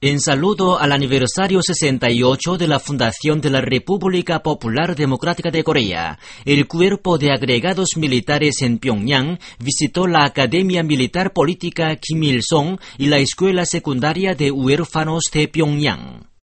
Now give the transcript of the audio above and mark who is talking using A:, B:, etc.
A: En saludo al aniversario 68 de la fundación de la República Popular Democrática de Corea, el Cuerpo de Agregados Militares en Pyongyang visitó la Academia Militar Política Kim Il-sung y la Escuela Secundaria de Huérfanos de Pyongyang.